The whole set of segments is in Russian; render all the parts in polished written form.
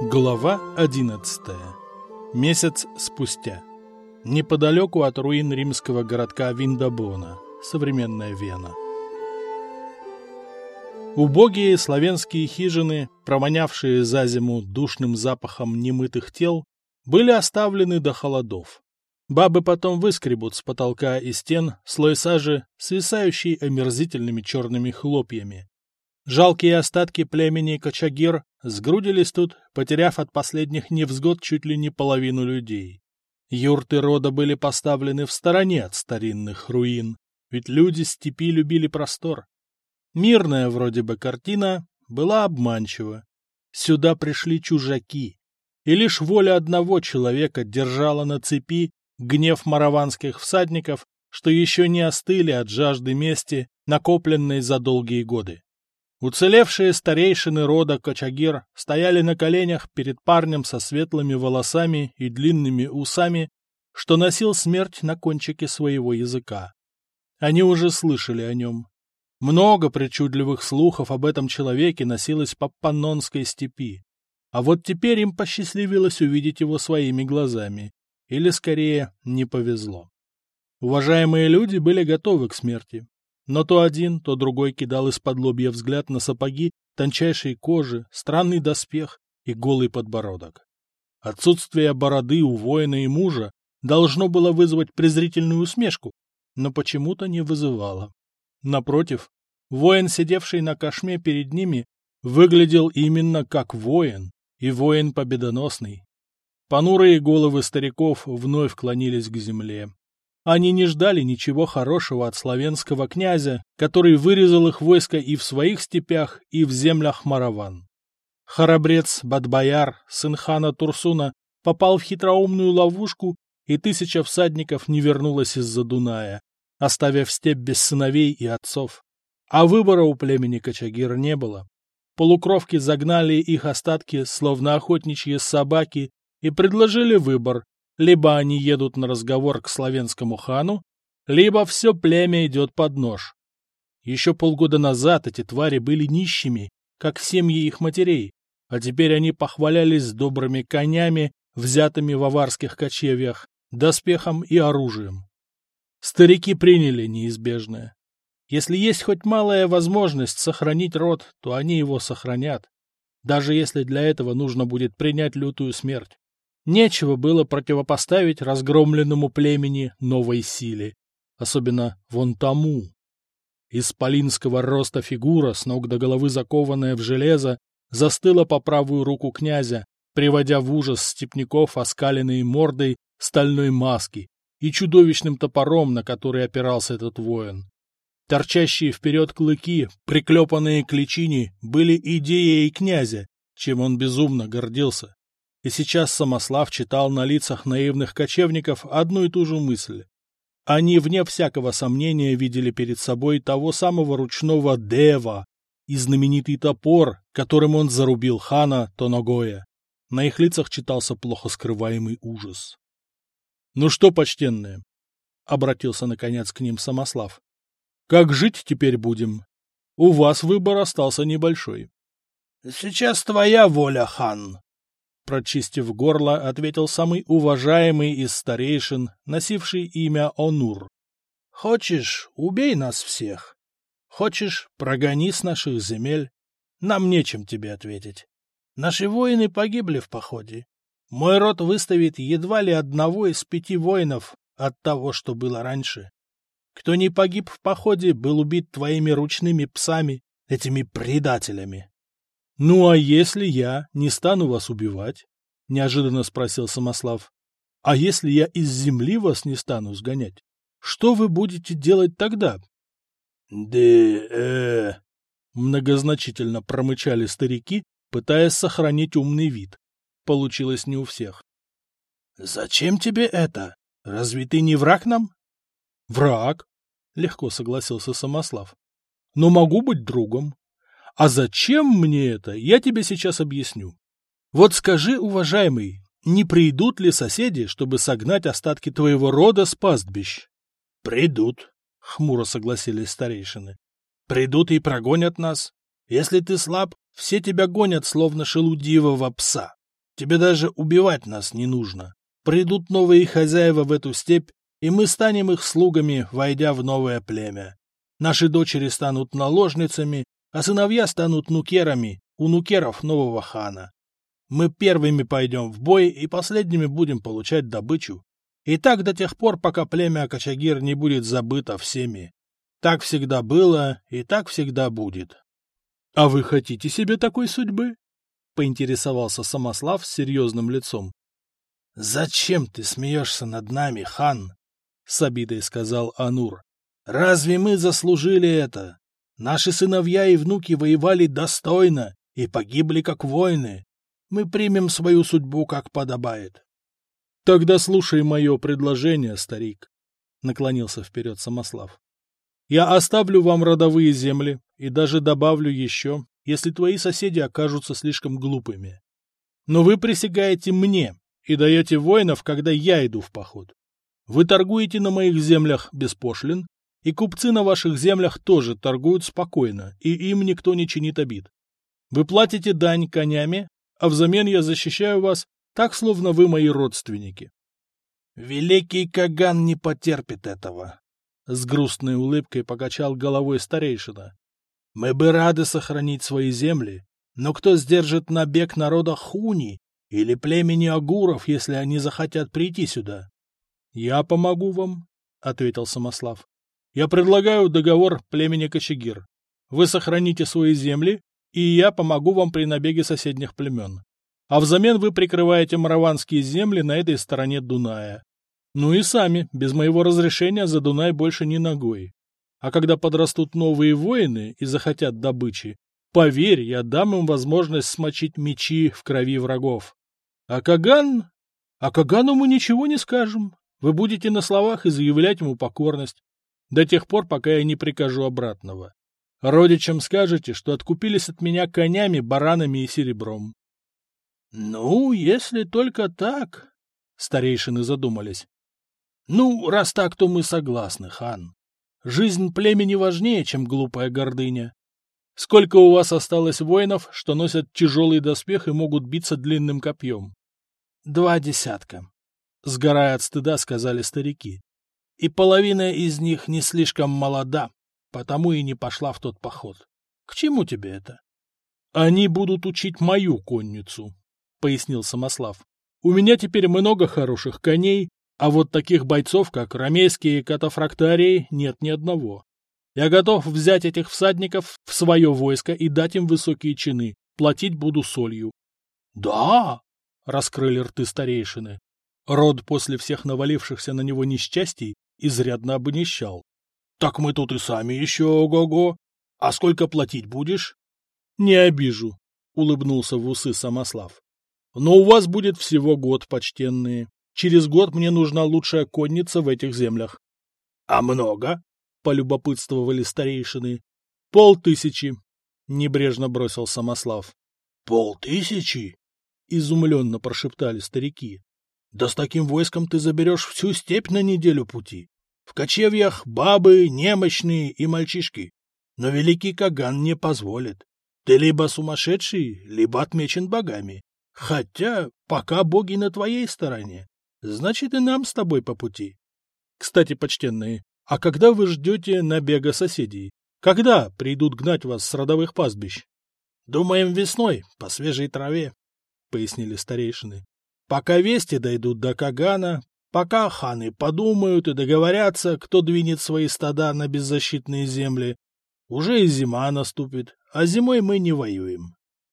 Глава 11. Месяц спустя. Неподалеку от руин римского городка Виндабона, современная Вена. Убогие славянские хижины, провонявшие за зиму душным запахом немытых тел, были оставлены до холодов. Бабы потом выскребут с потолка и стен слой сажи, свисающий омерзительными черными хлопьями. Жалкие остатки племени Кочагир сгрудились тут, потеряв от последних невзгод чуть ли не половину людей. Юрты рода были поставлены в стороне от старинных руин, ведь люди степи любили простор. Мирная вроде бы картина была обманчива. Сюда пришли чужаки, и лишь воля одного человека держала на цепи гнев мараванских всадников, что еще не остыли от жажды мести, накопленной за долгие годы. Уцелевшие старейшины рода Кочагир стояли на коленях перед парнем со светлыми волосами и длинными усами, что носил смерть на кончике своего языка. Они уже слышали о нем. Много причудливых слухов об этом человеке носилось по Паннонской степи. А вот теперь им посчастливилось увидеть его своими глазами. Или, скорее, не повезло. Уважаемые люди были готовы к смерти. Но то один, то другой кидал из-под-лобья взгляд на сапоги, тончайшей кожи, странный доспех и голый подбородок. Отсутствие бороды у воина и мужа должно было вызвать презрительную усмешку, но почему-то не вызывало. Напротив, воин, сидевший на кошме перед ними, выглядел именно как воин, и воин победоносный. Понурые головы стариков вновь клонились к земле. Они не ждали ничего хорошего от славянского князя, который вырезал их войско и в своих степях, и в землях мараван. Храбрец Бадбаяр, сын хана Турсуна, попал в хитроумную ловушку, и 1000 всадников не вернулось из-за Дуная, оставив степь без сыновей и отцов. А выбора у племени Кочагир не было. Полукровки загнали их остатки, словно охотничьи собаки, и предложили выбор: либо они едут на разговор к славянскому хану, либо все племя идет под нож. Еще полгода назад эти твари были нищими, как семьи их матерей, а теперь они похвалялись добрыми конями, взятыми в аварских кочевьях, доспехом и оружием. Старики приняли неизбежное. Если есть хоть малая возможность сохранить род, то они его сохранят, даже если для этого нужно будет принять лютую смерть. Нечего было противопоставить разгромленному племени новой силе, особенно вон тому. Исполинского роста фигура, с ног до головы закованная в железо, застыла по правую руку князя, приводя в ужас степняков оскаленной мордой стальной маски и чудовищным топором, на который опирался этот воин. Торчащие вперед клыки, приклепанные к личине, были идеей князя, чем он безумно гордился. И сейчас Самослав читал на лицах наивных кочевников одну и ту же мысль. Они, вне всякого сомнения, видели перед собой того самого ручного Дева и знаменитый топор, которым он зарубил хана Тоногоя. На их лицах читался плохо скрываемый ужас. — Ну что, почтенные? — обратился наконец к ним Самослав. — Как жить теперь будем? У вас выбор остался небольшой. — Сейчас твоя воля, хан. Прочистив горло, ответил самый уважаемый из старейшин, носивший имя Онур. «Хочешь, убей нас всех. Хочешь, прогони с наших земель. Нам нечем тебе ответить. Наши воины погибли в походе. Мой род выставит едва ли одного из 5 воинов от того, что было раньше. Кто не погиб в походе, был убит твоими ручными псами, этими предателями». — Ну, а если я не стану вас убивать? — неожиданно спросил Самослав. — А если я из земли вас не стану сгонять? Что вы будете делать тогда? — многозначительно промычали старики, пытаясь сохранить умный вид. Получилось не у всех. — Зачем тебе это? Разве ты не враг нам? — Враг, — легко согласился Самослав. — Но могу быть другом. А зачем мне это, я тебе сейчас объясню. Вот скажи, уважаемый, не придут ли соседи, чтобы согнать остатки твоего рода с пастбищ? — Придут, — хмуро согласились старейшины. — Придут и прогонят нас. Если ты слаб, все тебя гонят, словно шелудивого пса. Тебе даже убивать нас не нужно. Придут новые хозяева в эту степь, и мы станем их слугами, войдя в новое племя. Наши дочери станут наложницами, а сыновья станут нукерами у нукеров нового хана. Мы первыми пойдем в бой и последними будем получать добычу. И так до тех пор, пока племя Кочагир не будет забыто всеми. Так всегда было и так всегда будет. — А вы хотите себе такой судьбы? — поинтересовался Самослав с серьезным лицом. — Зачем ты смеешься над нами, хан? — с обидой сказал Анур. — Разве мы заслужили это? Наши сыновья и внуки воевали достойно и погибли как воины. Мы примем свою судьбу, как подобает. — Тогда слушай мое предложение, старик, — наклонился вперед Самослав. — Я оставлю вам родовые земли и даже добавлю еще, если твои соседи окажутся слишком глупыми. Но вы присягаете мне и даете воинов, когда я иду в поход. Вы торгуете на моих землях без пошлин, и купцы на ваших землях тоже торгуют спокойно, и им никто не чинит обид. Вы платите дань конями, а взамен я защищаю вас, так, словно вы мои родственники. Великий Каган не потерпит этого. С грустной улыбкой покачал головой старейшина. Мы бы рады сохранить свои земли, но кто сдержит набег народа Хуни или племени Агуров, если они захотят прийти сюда? — Я помогу вам, — ответил Самослав. — Я предлагаю договор племени Кочагир. Вы сохраните свои земли, и я помогу вам при набеге соседних племен. А взамен вы прикрываете мараванские земли на этой стороне Дуная. Ну и сами, без моего разрешения, за Дунай больше ни ногой. А когда подрастут новые воины и захотят добычи, поверь, я дам им возможность смочить мечи в крови врагов. А Каган? А Кагану мы ничего не скажем. Вы будете на словах и заявлять ему покорность. До тех пор, пока я не прикажу обратного. Родичам скажете, что откупились от меня конями, баранами и серебром. — Ну, если только так... — старейшины задумались. — Ну, раз так, то мы согласны, хан. Жизнь племени важнее, чем глупая гордыня. Сколько у вас осталось воинов, что носят тяжелый доспех и могут биться длинным копьем? — 20. Сгорая от стыда, сказали старики. И половина из них не слишком молода, потому и не пошла в тот поход. К чему тебе это? — Они будут учить мою конницу, — пояснил Самослав. — У меня теперь много хороших коней, а вот таких бойцов, как ромейские катафрактарии, нет ни одного. Я готов взять этих всадников в свое войско и дать им высокие чины, платить буду солью. — Да! — раскрыли рты старейшины. Род после всех навалившихся на него несчастий изрядно обнищал. — Так мы тут и сами еще ого-го. А сколько платить будешь? — Не обижу, — улыбнулся в усы Самослав. — Но у вас будет всего год, почтенные. Через год мне нужна лучшая конница в этих землях. — А много? — полюбопытствовали старейшины. — 500, — небрежно бросил Самослав. — 500? — изумленно прошептали старики. — Да с таким войском ты заберешь всю степь на неделю пути. В кочевьях бабы, немощные и мальчишки. Но великий Каган не позволит. Ты либо сумасшедший, либо отмечен богами. Хотя пока боги на твоей стороне, значит и нам с тобой по пути. Кстати, почтенные, а когда вы ждете набега соседей? Когда придут гнать вас с родовых пастбищ? — Думаем, весной, по свежей траве, — пояснили старейшины. — Пока вести дойдут до Кагана, пока ханы подумают и договорятся, кто двинет свои стада на беззащитные земли, уже и зима наступит, а зимой мы не воюем.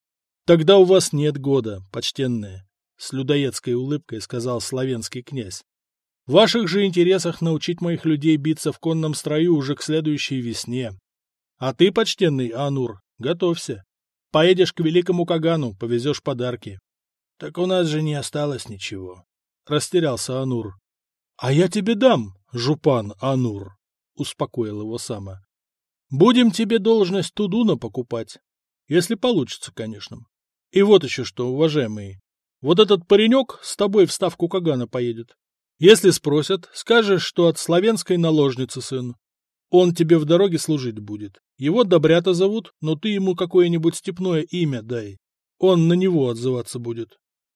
— Тогда у вас нет года, почтенные, — с людоедской улыбкой сказал славянский князь. — В ваших же интересах научить моих людей биться в конном строю уже к следующей весне. А ты, почтенный Анур, готовься. Поедешь к великому Кагану, повезешь подарки. — Так у нас же не осталось ничего, — растерялся Анур. — А я тебе дам, жупан Анур, — успокоил его Сама. — Будем тебе должность Тудуна покупать. Если получится, конечно. И вот еще что, уважаемые. Вот этот паренек с тобой в ставку Кагана поедет. Если спросят, скажешь, что от славянской наложницы сын. Он тебе в дороге служить будет. Его Добрята зовут, но ты ему какое-нибудь степное имя дай. Он на него отзываться будет.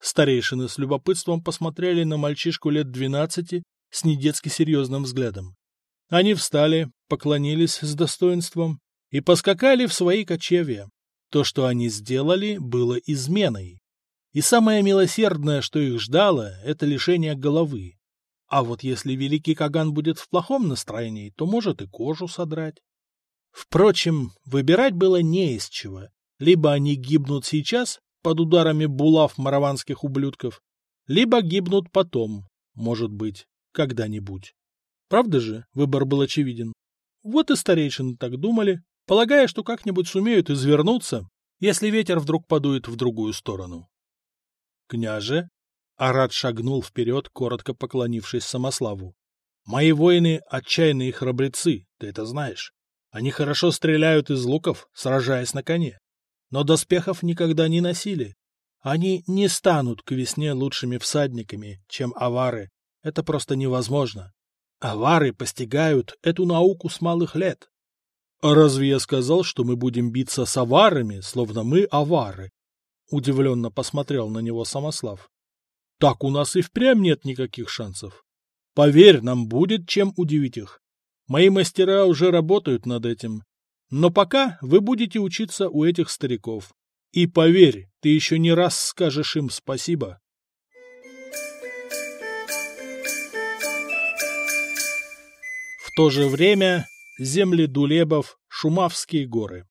Старейшины с любопытством посмотрели на мальчишку лет 12 с недетски серьезным взглядом. Они встали, поклонились с достоинством и поскакали в свои кочевья. То, что они сделали, было изменой. И самое милосердное, что их ждало, это лишение головы. А вот если великий Каган будет в плохом настроении, то может и кожу содрать. Впрочем, выбирать было не из чего. Либо они гибнут сейчас, под ударами булав мараванских ублюдков, либо гибнут потом, может быть, когда-нибудь. Правда же, выбор был очевиден. Вот и старейшины так думали, полагая, что как-нибудь сумеют извернуться, если ветер вдруг подует в другую сторону. «Княже!» — Арат шагнул вперед, коротко поклонившись Самославу. «Мои воины — отчаянные храбрецы, ты это знаешь. Они хорошо стреляют из луков, сражаясь на коне. Но доспехов никогда не носили. Они не станут к весне лучшими всадниками, чем авары. Это просто невозможно. Авары постигают эту науку с малых лет. А разве я сказал, что мы будем биться с аварами, словно мы авары? Удивленно посмотрел на него Самослав. Так у нас и впрямь нет никаких шансов. Поверь, нам будет чем удивить их. Мои мастера уже работают над этим. Но пока вы будете учиться у этих стариков. И поверь, ты еще не раз скажешь им спасибо. В то же время земли Дулебов, Шумавские горы.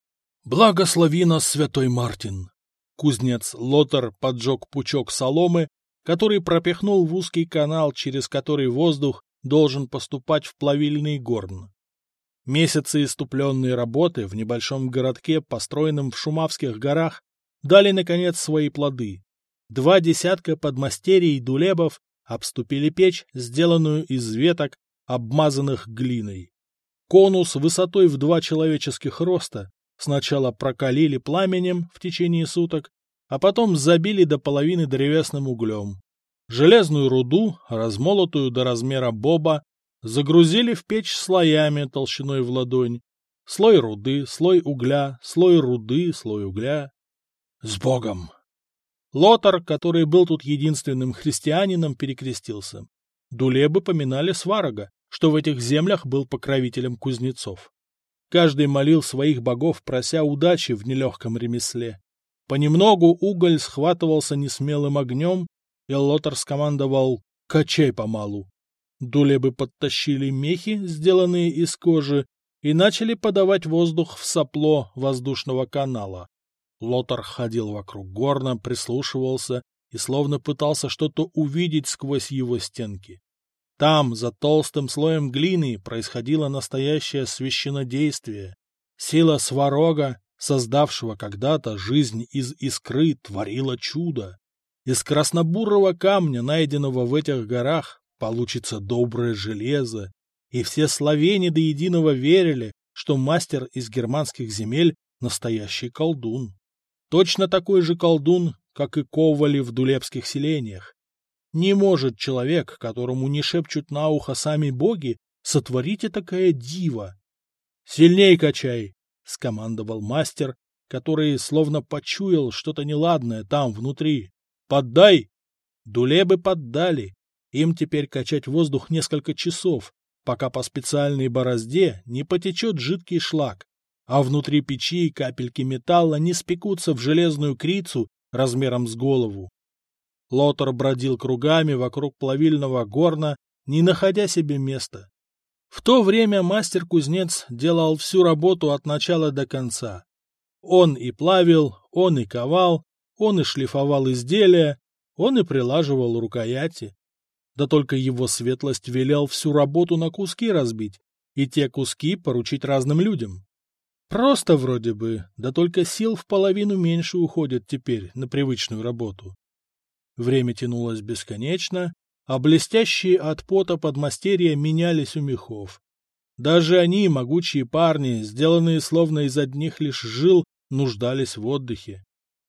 Благослови нас, святой Мартин! Кузнец Лотар поджег пучок соломы, который пропихнул в узкий канал, через который воздух должен поступать в плавильный горн. Месяцы иступленной работы в небольшом городке, построенном в Шумавских горах, дали, наконец, свои плоды. 2 десятка подмастерий Дулебов обступили печь, сделанную из веток, обмазанных глиной. Конус высотой в 2 человеческих роста сначала прокалили пламенем в течение суток, а потом забили до половины древесным углем. Железную руду, размолотую до размера боба, загрузили в печь слоями толщиной в ладонь. Слой руды, слой угля, слой руды, слой угля. С Богом! Лотар, который был тут единственным христианином, перекрестился. Дулебы поминали Сварога, что в этих землях был покровителем кузнецов. Каждый молил своих богов, прося удачи в нелегком ремесле. Понемногу уголь схватывался несмелым огнем, и Лотар скомандовал «Качай помалу». Дулебы подтащили мехи, сделанные из кожи, и начали подавать воздух в сопло воздушного канала. Лотар ходил вокруг горна, прислушивался и словно пытался что-то увидеть сквозь его стенки. Там, за толстым слоем глины, происходило настоящее священнодействие. Сила Сварога, создавшего когда-то жизнь из искры, творила чудо. Из краснобурого камня, найденного в этих горах, получится доброе железо, и все словени до единого верили, что мастер из германских земель — настоящий колдун. Точно такой же колдун, как и ковали в дулебских селениях. Не может человек, которому не шепчут на ухо сами боги, сотворить такое диво. «Сильней качай!» — скомандовал мастер, который словно почуял что-то неладное там, внутри. «Поддай!» Дулебы поддали. Им теперь качать воздух несколько часов, пока по специальной борозде не потечет жидкий шлак, а внутри печи капельки металла не спекутся в железную крицу размером с голову. Лотар бродил кругами вокруг плавильного горна, не находя себе места. В то время мастер-кузнец делал всю работу от начала до конца. Он и плавил, он и ковал, он и шлифовал изделия, он и прилаживал рукояти. Да только его светлость велел всю работу на куски разбить, и те куски поручить разным людям. Просто вроде бы, да только сил в половину меньше уходит теперь на привычную работу. Время тянулось бесконечно, а блестящие от пота подмастерья менялись у мехов. Даже они, могучие парни, сделанные словно из одних лишь жил, нуждались в отдыхе.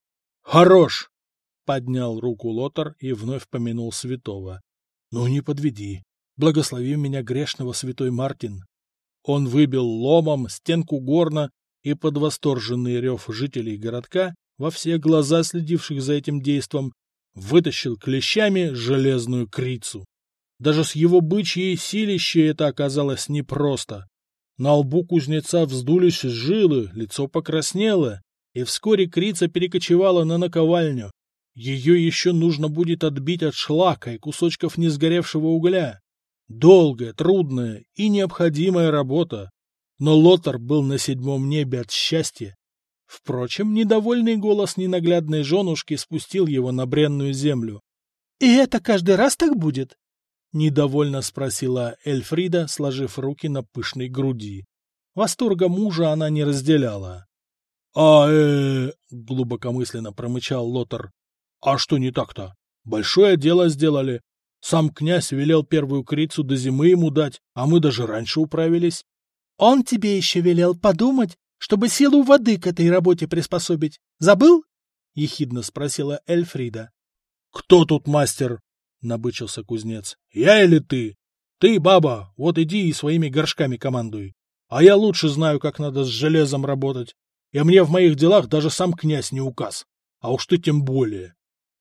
«Хорош!» — поднял руку Лотар и вновь помянул святого. «Ну не подведи. Благослови меня грешного, святой Мартин». Он выбил ломом стенку горна, и под восторженный рев жителей городка, во все глаза следивших за этим действом, вытащил клещами железную крицу. Даже с его бычьей силищей это оказалось непросто. На лбу кузнеца вздулись жилы, лицо покраснело, и вскоре крица перекочевала на наковальню. Ее еще нужно будет отбить от шлака и кусочков несгоревшего угля. Долгая, трудная и необходимая работа. Но Лотар был на 7-м небе от счастья. Впрочем, недовольный голос ненаглядной женушки спустил его на бренную землю. — И это каждый раз так будет? — недовольно спросила Эльфрида, сложив руки на пышной груди. Восторга мужа она не разделяла. — глубокомысленно промычал Лотар. — А что не так-то? Большое дело сделали. Сам князь велел первую крицу до зимы ему дать, а мы даже раньше управились. — Он тебе еще велел подумать, чтобы силу воды к этой работе приспособить. Забыл? — ехидно спросила Эльфрида. — Кто тут мастер? — набычился кузнец. — Я или ты? Ты, баба, вот иди и своими горшками командуй. А я лучше знаю, как надо с железом работать. И мне в моих делах даже сам князь не указ. А уж ты тем более.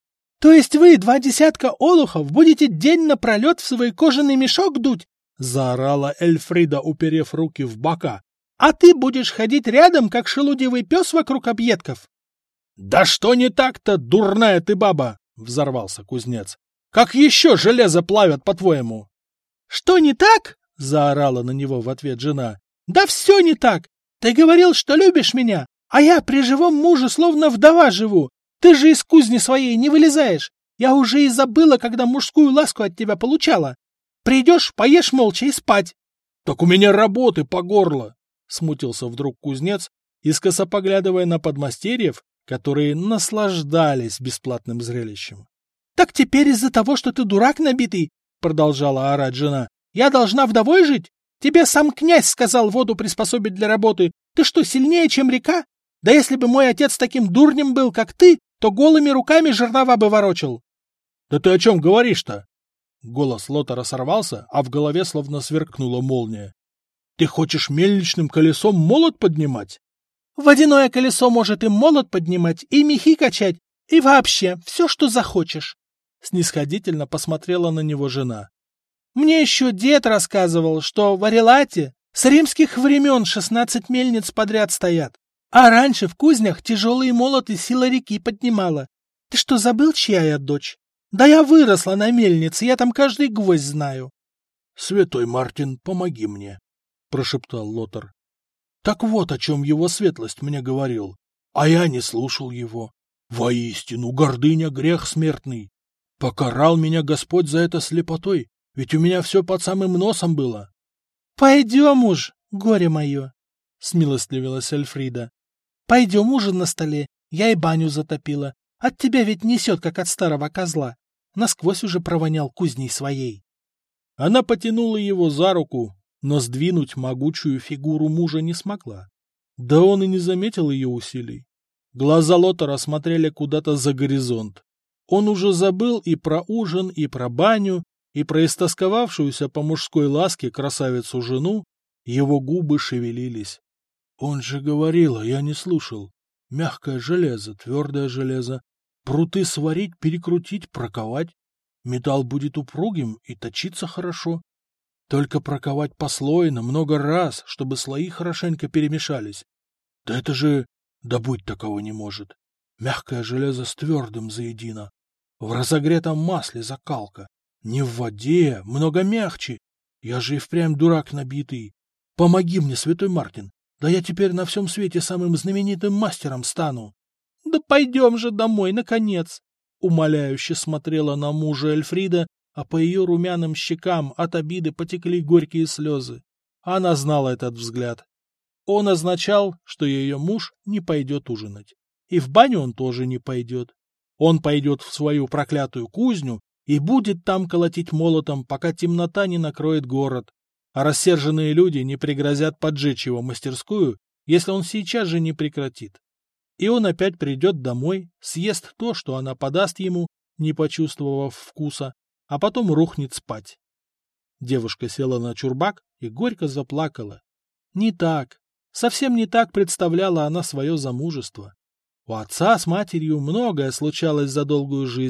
— То есть вы, 20 олухов, будете день напролет в свой кожаный мешок дуть? — заорала Эльфрида, уперев руки в бока. — А ты будешь ходить рядом, как шелудивый пес вокруг объедков? — Да что не так-то, дурная ты баба! — взорвался кузнец. — Как еще железо плавят, по-твоему? — Что не так? — заорала на него в ответ жена. — Да все не так! Ты говорил, что любишь меня, а я при живом муже словно вдова живу. Ты же из кузни своей не вылезаешь. Я уже и забыла, когда мужскую ласку от тебя получала. Придешь, поешь молча и спать. — Так у меня работы по горло! — смутился вдруг кузнец, искоса поглядывая на подмастерьев, которые наслаждались бесплатным зрелищем. — Так теперь из-за того, что ты дурак набитый, — продолжала орать жена, — я должна вдовой жить? Тебе сам князь сказал воду приспособить для работы. Ты что, сильнее, чем река? Да если бы мой отец таким дурнем был, как ты, то голыми руками жернова бы ворочал. — Да ты о чем говоришь-то? Голос Лотара сорвался, а в голове словно сверкнула молния. — Ты хочешь мельничным колесом молот поднимать? — Водяное колесо может и молот поднимать, и мехи качать, и вообще все, что захочешь. Снисходительно посмотрела на него жена. Мне еще дед рассказывал, что в Арелате с римских времен 16 мельниц подряд стоят, а раньше в кузнях тяжелые молоты сила реки поднимала. Ты что, забыл, чья я дочь? Да я выросла на мельнице, я там каждый гвоздь знаю. — Святой Мартин, помоги мне, — прошептал Лотар. — Так вот о чем его светлость мне говорил, а я не слушал его. Воистину, гордыня — грех смертный. Покарал меня Господь за это слепотой. Ведь у меня все под самым носом было. — Пойдем уж, горе мое, — смилостливилась Эльфрида. — Пойдем, ужин на столе. Я и баню затопила. От тебя ведь несет, как от старого козла. Насквозь уже провонял кузней своей. Она потянула его за руку, но сдвинуть могучую фигуру мужа не смогла. Да он и не заметил ее усилий. Глаза Лотара смотрели куда-то за горизонт. Он уже забыл и про ужин, и про баню, и про истосковавшуюся по мужской ласке красавицу-жену. Его губы шевелились. Он же говорил, а я не слушал. Мягкое железо, твердое железо. Пруты сварить, перекрутить, проковать. Металл будет упругим и точиться хорошо. Только проковать послойно, много раз, чтобы слои хорошенько перемешались. Да это же... Да будь такого не может. Мягкое железо с твердым заедино. В разогретом масле закалка. Не в воде, много мягче. Я же и впрямь дурак набитый. Помоги мне, святой Мартин. Да я теперь на всем свете самым знаменитым мастером стану. Да пойдем же домой, наконец. Умоляюще смотрела на мужа Эльфрида, а по ее румяным щекам от обиды потекли горькие слезы. Она знала этот взгляд. Он означал, что ее муж не пойдет ужинать. И в баню он тоже не пойдет. Он пойдет в свою проклятую кузню и будет там колотить молотом, пока темнота не накроет город, а рассерженные люди не пригрозят поджечь его мастерскую, если он сейчас же не прекратит. И он опять придет домой, съест то, что она подаст ему, не почувствовав вкуса, а потом рухнет спать. Девушка села на чурбак и горько заплакала. Не так, совсем не так представляла она свое замужество. У отца с матерью многое случалось за долгую жизнь,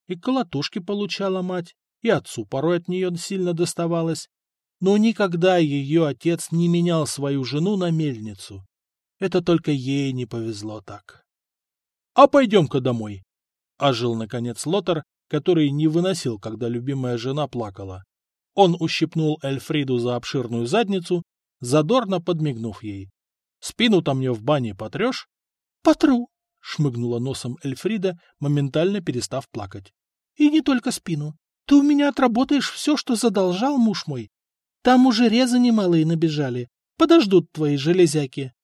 И колотушки получала мать, и отцу порой от нее сильно доставалось. Но никогда ее отец не менял свою жену на мельницу. Это только ей не повезло так. — А пойдем-ка домой, — ожил, наконец, Лотар, который не выносил, когда любимая жена плакала. Он ущипнул Эльфриду за обширную задницу, задорно подмигнув ей. — Спину-то мне в бане потрешь? — Потру, — шмыгнула носом Эльфрида, моментально перестав плакать. — И не только спину. Ты у меня отработаешь все, что задолжал, муж мой. Там уже резы немалые набежали. Подождут твои железяки.